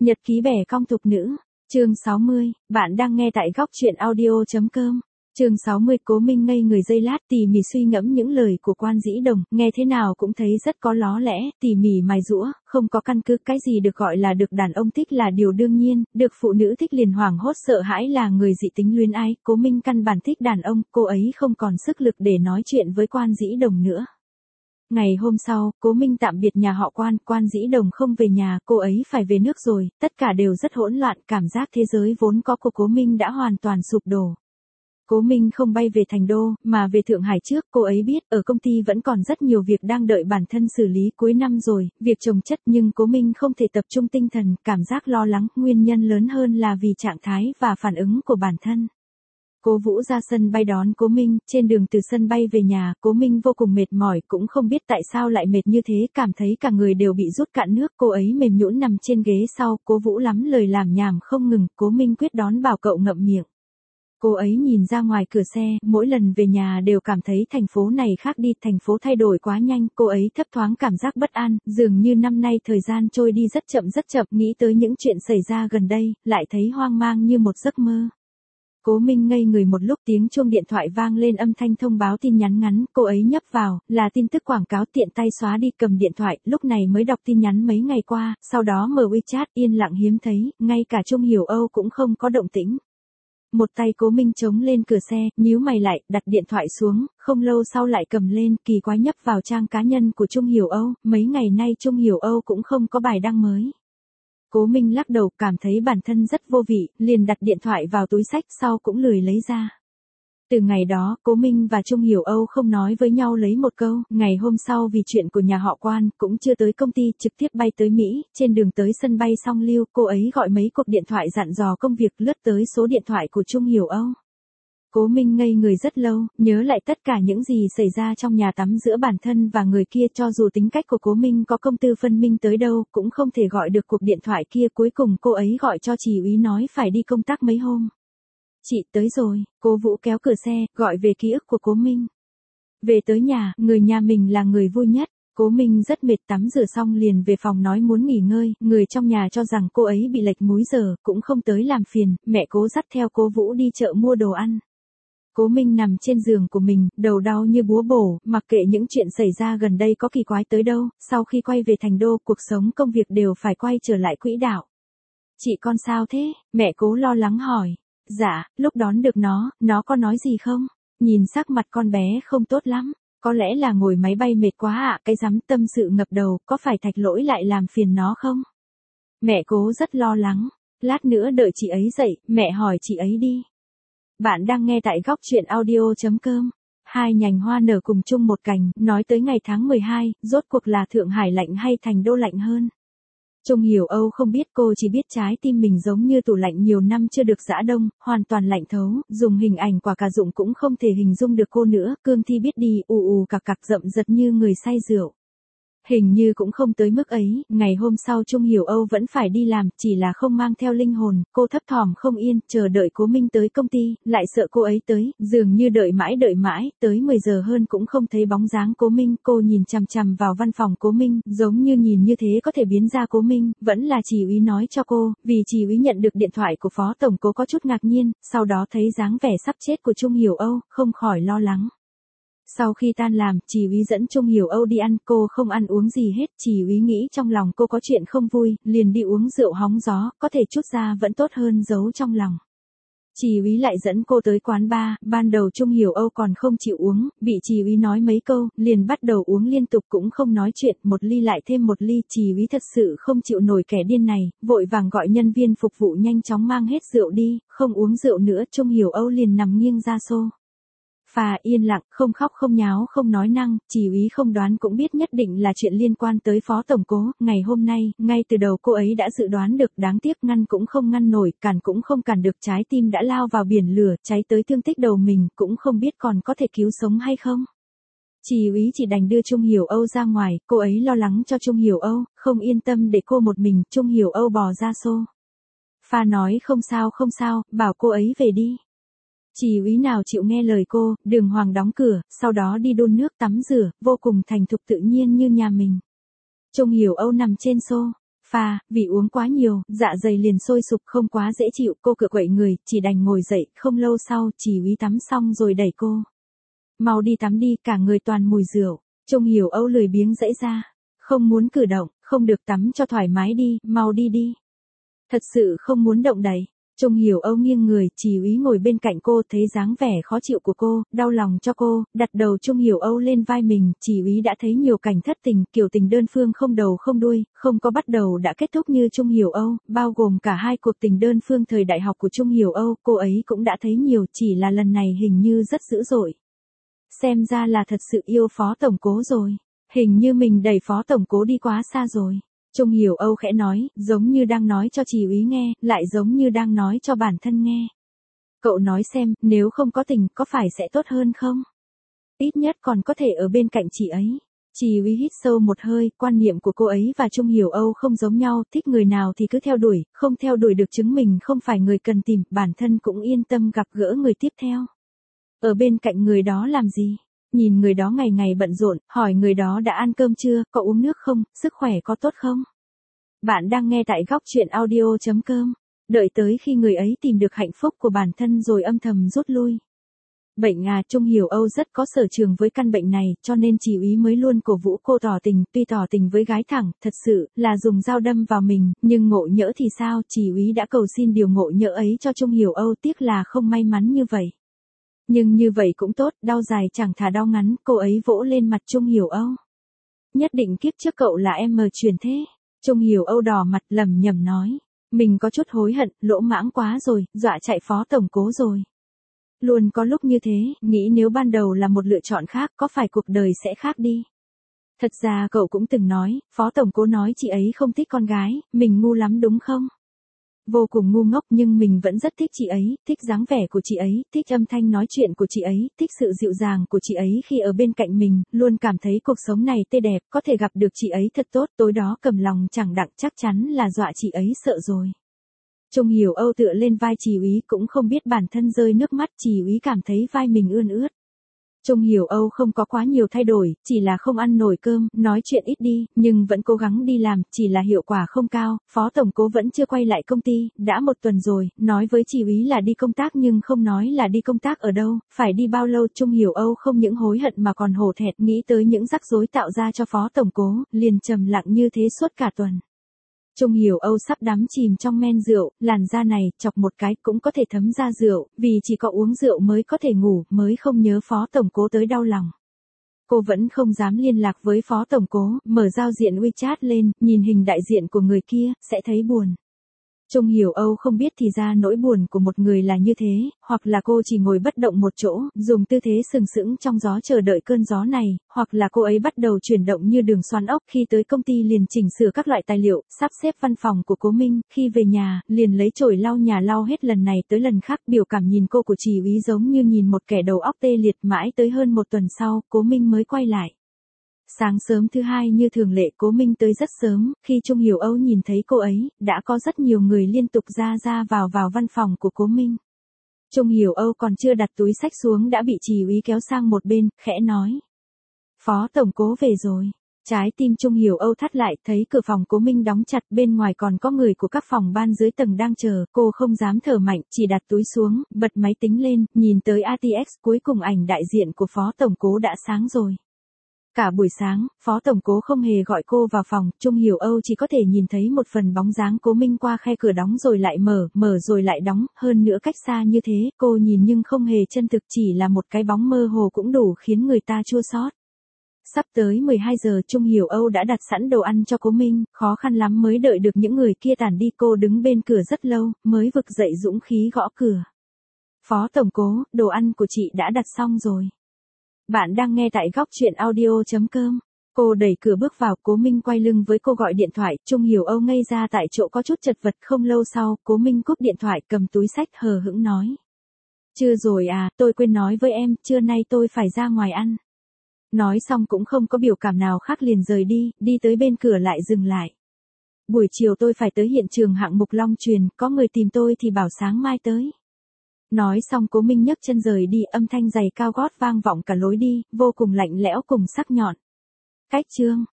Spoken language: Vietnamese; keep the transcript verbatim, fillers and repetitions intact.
Nhật ký bẻ cong thục nữ, chương sáu mươi, bạn đang nghe tại góc truyện audio.com. Chương sáu mươi, Cố Minh ngây người giây lát tỉ mỉ suy ngẫm những lời của Quan Dĩ Đồng, nghe thế nào cũng thấy rất có ló lẽ, tỉ mỉ mài giũa, không có căn cứ, cái gì được gọi là được đàn ông thích là điều đương nhiên, được phụ nữ thích liền hoảng hốt sợ hãi là người dị tính luyến ái, Cố Minh căn bản thích đàn ông, cô ấy không còn sức lực để nói chuyện với Quan Dĩ Đồng nữa. Ngày hôm sau, Cố Minh tạm biệt nhà họ Quan, Quan Dĩ Đồng không về nhà, cô ấy phải về nước rồi, tất cả đều rất hỗn loạn, cảm giác thế giới vốn có của Cố Minh đã hoàn toàn sụp đổ. Cố Minh không bay về Thành Đô, mà về Thượng Hải trước, cô ấy biết, ở công ty vẫn còn rất nhiều việc đang đợi bản thân xử lý, cuối năm rồi, việc chồng chất nhưng Cố Minh không thể tập trung tinh thần, cảm giác lo lắng, nguyên nhân lớn hơn là vì trạng thái và phản ứng của bản thân. Cố Vũ ra sân bay đón Cố Minh, trên đường từ sân bay về nhà, Cố Minh vô cùng mệt mỏi, cũng không biết tại sao lại mệt như thế, cảm thấy cả người đều bị rút cạn nước, cô ấy mềm nhũn nằm trên ghế sau, Cố Vũ lắm lời làm nhảm không ngừng, Cố Minh quyết đón bảo cậu ngậm miệng. Cô ấy nhìn ra ngoài cửa xe, mỗi lần về nhà đều cảm thấy thành phố này khác đi, thành phố thay đổi quá nhanh, cô ấy thấp thoáng cảm giác bất an, dường như năm nay thời gian trôi đi rất chậm rất chậm, nghĩ tới những chuyện xảy ra gần đây, lại thấy hoang mang như một giấc mơ. Cố Minh ngây người một lúc, tiếng chuông điện thoại vang lên, âm thanh thông báo tin nhắn ngắn, cô ấy nhấp vào, là tin tức quảng cáo, tiện tay xóa đi, cầm điện thoại, lúc này mới đọc tin nhắn mấy ngày qua, sau đó mở WeChat, yên lặng hiếm thấy, ngay cả Trung Hiểu Âu cũng không có động tĩnh. Một tay Cố Minh chống lên cửa xe, nhíu mày lại, đặt điện thoại xuống, không lâu sau lại cầm lên, kỳ quái nhấp vào trang cá nhân của Trung Hiểu Âu, mấy ngày nay Trung Hiểu Âu cũng không có bài đăng mới. Cố Minh lắc đầu, cảm thấy bản thân rất vô vị, liền đặt điện thoại vào túi xách, sau cũng lười lấy ra. Từ ngày đó, Cố Minh và Trung Hiểu Âu không nói với nhau lấy một câu, ngày hôm sau vì chuyện của nhà họ Quan, cũng chưa tới công ty, trực tiếp bay tới Mỹ, trên đường tới sân bay Song Lưu, cô ấy gọi mấy cuộc điện thoại dặn dò công việc, lướt tới số điện thoại của Trung Hiểu Âu. Cố Minh ngây người rất lâu, nhớ lại tất cả những gì xảy ra trong nhà tắm giữa bản thân và người kia, cho dù tính cách của Cố Minh có công tư phân minh tới đâu, cũng không thể gọi được cuộc điện thoại kia, cuối cùng cô ấy gọi cho chị úy nói phải đi công tác mấy hôm. Chị tới rồi, Cố Vũ kéo cửa xe, gọi về ký ức của Cố Minh. Về tới nhà, người nhà mình là người vui nhất. Cố Minh rất mệt, tắm rửa xong liền về phòng nói muốn nghỉ ngơi, người trong nhà cho rằng cô ấy bị lệch múi giờ, cũng không tới làm phiền, mẹ Cố dắt theo Cố Vũ đi chợ mua đồ ăn. Cố Minh nằm trên giường của mình, đầu đau như búa bổ, mặc kệ những chuyện xảy ra gần đây có kỳ quái tới đâu, sau khi quay về Thành Đô, cuộc sống công việc đều phải quay trở lại quỹ đạo. Chị con sao thế? Mẹ Cố lo lắng hỏi. Dạ, lúc đón được nó, nó có nói gì không? Nhìn sắc mặt con bé không tốt lắm. Có lẽ là ngồi máy bay mệt quá ạ, à, cái rắm tâm sự ngập đầu, có phải Thạch Lỗi lại làm phiền nó không? Mẹ Cố rất lo lắng. Lát nữa đợi chị ấy dậy, mẹ hỏi chị ấy đi. Bạn đang nghe tại góc truyện audio.com. Hai nhành hoa nở cùng chung một cành, nói tới ngày tháng mười hai, rốt cuộc là Thượng Hải lạnh hay Thành Đô lạnh hơn? Trung Hiểu Âu không biết, cô chỉ biết trái tim mình giống như tủ lạnh nhiều năm chưa được giã đông, hoàn toàn lạnh thấu, dùng hình ảnh quả cà dụng cũng không thể hình dung được cô nữa, cương thi biết đi, ù ù cặc cặc rậm rật như người say rượu. Hình như cũng không tới mức ấy, ngày hôm sau Trung Hiểu Âu vẫn phải đi làm, chỉ là không mang theo linh hồn, cô thấp thỏm không yên, chờ đợi Cố Minh tới công ty, lại sợ cô ấy tới, dường như đợi mãi đợi mãi, tới mười giờ hơn cũng không thấy bóng dáng Cố Minh, cô nhìn chằm chằm vào văn phòng Cố Minh, giống như nhìn như thế có thể biến ra Cố Minh, vẫn là chị úy nói cho cô, vì chị úy nhận được điện thoại của Phó Tổng Cố có chút ngạc nhiên, sau đó thấy dáng vẻ sắp chết của Trung Hiểu Âu, không khỏi lo lắng. Sau khi tan làm, chị úy dẫn Trung Hiểu Âu đi ăn, cô không ăn uống gì hết, chị úy nghĩ trong lòng cô có chuyện không vui, liền đi uống rượu hóng gió, có thể chút ra vẫn tốt hơn giấu trong lòng. Chị úy lại dẫn cô tới quán bar, ban đầu Trung Hiểu Âu còn không chịu uống, bị chị úy nói mấy câu, liền bắt đầu uống liên tục cũng không nói chuyện, một ly lại thêm một ly, chị úy thật sự không chịu nổi kẻ điên này, vội vàng gọi nhân viên phục vụ nhanh chóng mang hết rượu đi, không uống rượu nữa, Trung Hiểu Âu liền nằm nghiêng ra xô phà yên lặng, không khóc không nháo không nói năng, chị úy không đoán cũng biết nhất định là chuyện liên quan tới Phó Tổng Cố, ngày hôm nay, ngay từ đầu cô ấy đã dự đoán được, đáng tiếc ngăn cũng không ngăn nổi, cản cũng không cản được, trái tim đã lao vào biển lửa, cháy tới thương tích đầu mình, cũng không biết còn có thể cứu sống hay không. Chị úy chỉ đành đưa Trung Hiểu Âu ra ngoài, cô ấy lo lắng cho Trung Hiểu Âu, không yên tâm để cô một mình, Trung Hiểu Âu bò ra xô phà nói không sao không sao, bảo cô ấy về đi. Chị úy nào chịu nghe lời cô, đường hoàng đóng cửa, sau đó đi đun nước tắm rửa, vô cùng thành thục tự nhiên như nhà mình. Trung Hiểu Âu nằm trên xô pha, vì uống quá nhiều, dạ dày liền sôi sục không quá dễ chịu, cô cựa quậy người, chỉ đành ngồi dậy, không lâu sau, chỉ úy tắm xong rồi đẩy cô. Mau đi tắm đi, cả người toàn mùi rượu. Trung Hiểu Âu lười biếng dãy ra, không muốn cử động, không được tắm cho thoải mái đi, mau đi đi. Thật sự không muốn động đậy. Trung Hiểu Âu nghiêng người, chỉ úy ngồi bên cạnh cô, thấy dáng vẻ khó chịu của cô, đau lòng cho cô, đặt đầu Trung Hiểu Âu lên vai mình, chỉ úy đã thấy nhiều cảnh thất tình, kiểu tình đơn phương không đầu không đuôi, không có bắt đầu đã kết thúc như Trung Hiểu Âu, bao gồm cả hai cuộc tình đơn phương thời đại học của Trung Hiểu Âu, cô ấy cũng đã thấy nhiều, chỉ là lần này hình như rất dữ dội. Xem ra là thật sự yêu Phó Tổng Cố rồi, hình như mình đẩy Phó Tổng Cố đi quá xa rồi. Trung Hiểu Âu khẽ nói, giống như đang nói cho chị úy nghe, lại giống như đang nói cho bản thân nghe. Cậu nói xem, nếu không có tình, có phải sẽ tốt hơn không? Ít nhất còn có thể ở bên cạnh chị ấy. Chị úy hít sâu một hơi, quan niệm của cô ấy và Trung Hiểu Âu không giống nhau, thích người nào thì cứ theo đuổi, không theo đuổi được chứng mình không phải người cần tìm, bản thân cũng yên tâm gặp gỡ người tiếp theo. Ở bên cạnh người đó làm gì? Nhìn người đó ngày ngày bận rộn, hỏi người đó đã ăn cơm chưa, có uống nước không, sức khỏe có tốt không? Bạn đang nghe tại góc truyện audio chấm com. Đợi tới khi người ấy tìm được hạnh phúc của bản thân rồi âm thầm rút lui. Bệnh à, Trung Hiểu Âu rất có sở trường với căn bệnh này, cho nên chị úy mới luôn cổ vũ cô tỏ tình, tuy tỏ tình với gái thẳng, thật sự là dùng dao đâm vào mình, nhưng ngộ nhỡ thì sao, chị úy đã cầu xin điều ngộ nhỡ ấy cho Trung Hiểu Âu, tiếc là không may mắn như vậy. Nhưng như vậy cũng tốt, đau dài chẳng thà đau ngắn, cô ấy vỗ lên mặt Trung Hiểu Âu. Nhất định kiếp trước cậu là em mờ truyền thế. Trung Hiểu Âu đỏ mặt lẩm nhẩm nói. Mình có chút hối hận, lỗ mãng quá rồi, dọa chạy Phó Tổng Cố rồi. Luôn có lúc như thế, nghĩ nếu ban đầu là một lựa chọn khác, có phải cuộc đời sẽ khác đi. Thật ra cậu cũng từng nói, Phó Tổng Cố nói chị ấy không thích con gái, mình ngu lắm đúng không? Vô cùng ngu ngốc nhưng mình vẫn rất thích chị ấy, thích dáng vẻ của chị ấy, thích âm thanh nói chuyện của chị ấy, thích sự dịu dàng của chị ấy khi ở bên cạnh mình, luôn cảm thấy cuộc sống này tươi đẹp, có thể gặp được chị ấy thật tốt, tối đó cầm lòng chẳng đặng chắc chắn là dọa chị ấy sợ rồi. Trung Hiểu Âu tựa lên vai chị úy cũng không biết bản thân rơi nước mắt, chị úy cảm thấy vai mình ươn ướt. Trung Hiểu Âu không có quá nhiều thay đổi, chỉ là không ăn nổi cơm, nói chuyện ít đi, nhưng vẫn cố gắng đi làm, chỉ là hiệu quả không cao, Phó Tổng Cố vẫn chưa quay lại công ty, đã một tuần rồi, nói với chị úy là đi công tác nhưng không nói là đi công tác ở đâu, phải đi bao lâu. Trung Hiểu Âu không những hối hận mà còn hổ thẹn, nghĩ tới những rắc rối tạo ra cho Phó Tổng Cố, liền trầm lặng như thế suốt cả tuần. Trung Hiểu Âu sắp đắm chìm trong men rượu, làn da này, chọc một cái cũng có thể thấm ra rượu, vì chỉ có uống rượu mới có thể ngủ, mới không nhớ Phó Tổng Cố tới đau lòng. Cô vẫn không dám liên lạc với Phó Tổng Cố, mở giao diện WeChat lên, nhìn hình đại diện của người kia, sẽ thấy buồn. Trung Hiểu Âu không biết thì ra nỗi buồn của một người là như thế, hoặc là cô chỉ ngồi bất động một chỗ, dùng tư thế sừng sững trong gió chờ đợi cơn gió này, hoặc là cô ấy bắt đầu chuyển động như đường xoắn ốc, khi tới công ty liền chỉnh sửa các loại tài liệu, sắp xếp văn phòng của Cố Minh, khi về nhà, liền lấy chổi lau nhà lau hết lần này tới lần khác, biểu cảm nhìn cô của chị úy giống như nhìn một kẻ đầu óc tê liệt. Mãi tới hơn một tuần sau, Cố Minh mới quay lại. Sáng sớm thứ hai như thường lệ, Cố Minh tới rất sớm, khi Trung Hiểu Âu nhìn thấy cô ấy, đã có rất nhiều người liên tục ra ra vào vào văn phòng của Cố Minh. Trung Hiểu Âu còn chưa đặt túi xách xuống đã bị chị úy kéo sang một bên, khẽ nói. Phó Tổng Cố về rồi. Trái tim Trung Hiểu Âu thắt lại, thấy cửa phòng Cố Minh đóng chặt, bên ngoài còn có người của các phòng ban dưới tầng đang chờ, cô không dám thở mạnh, chỉ đặt túi xuống, bật máy tính lên, nhìn tới a tê ích, cuối cùng ảnh đại diện của Phó Tổng Cố đã sáng rồi. Cả buổi sáng, Phó Tổng Cố không hề gọi cô vào phòng, Trung Hiểu Âu chỉ có thể nhìn thấy một phần bóng dáng Cố Minh qua khe cửa đóng rồi lại mở, mở rồi lại đóng, hơn nữa cách xa như thế, cô nhìn nhưng không hề chân thực, chỉ là một cái bóng mơ hồ cũng đủ khiến người ta chua xót. Sắp tới mười hai giờ, Trung Hiểu Âu đã đặt sẵn đồ ăn cho Cố Minh, khó khăn lắm mới đợi được những người kia tản đi, cô đứng bên cửa rất lâu, mới vực dậy dũng khí gõ cửa. Phó Tổng Cố, đồ ăn của chị đã đặt xong rồi. Bạn đang nghe tại góc truyện audio chấm com. Cô đẩy cửa bước vào, Cố Minh quay lưng với cô gọi điện thoại, Trung Hiểu Âu ngây ra tại chỗ có chút chật vật. Không lâu sau, Cố Minh cúp điện thoại, cầm túi xách hờ hững nói. Chưa rồi à, tôi quên nói với em, trưa nay tôi phải ra ngoài ăn. Nói xong cũng không có biểu cảm nào khác liền rời đi, đi tới bên cửa lại dừng lại. Buổi chiều tôi phải tới hiện trường hạng mục Long Truyền, có người tìm tôi thì bảo sáng mai tới. Nói xong Cố Minh nhấc chân rời đi, âm thanh giày cao gót vang vọng cả lối đi, vô cùng lạnh lẽo cùng sắc nhọn. Cách chương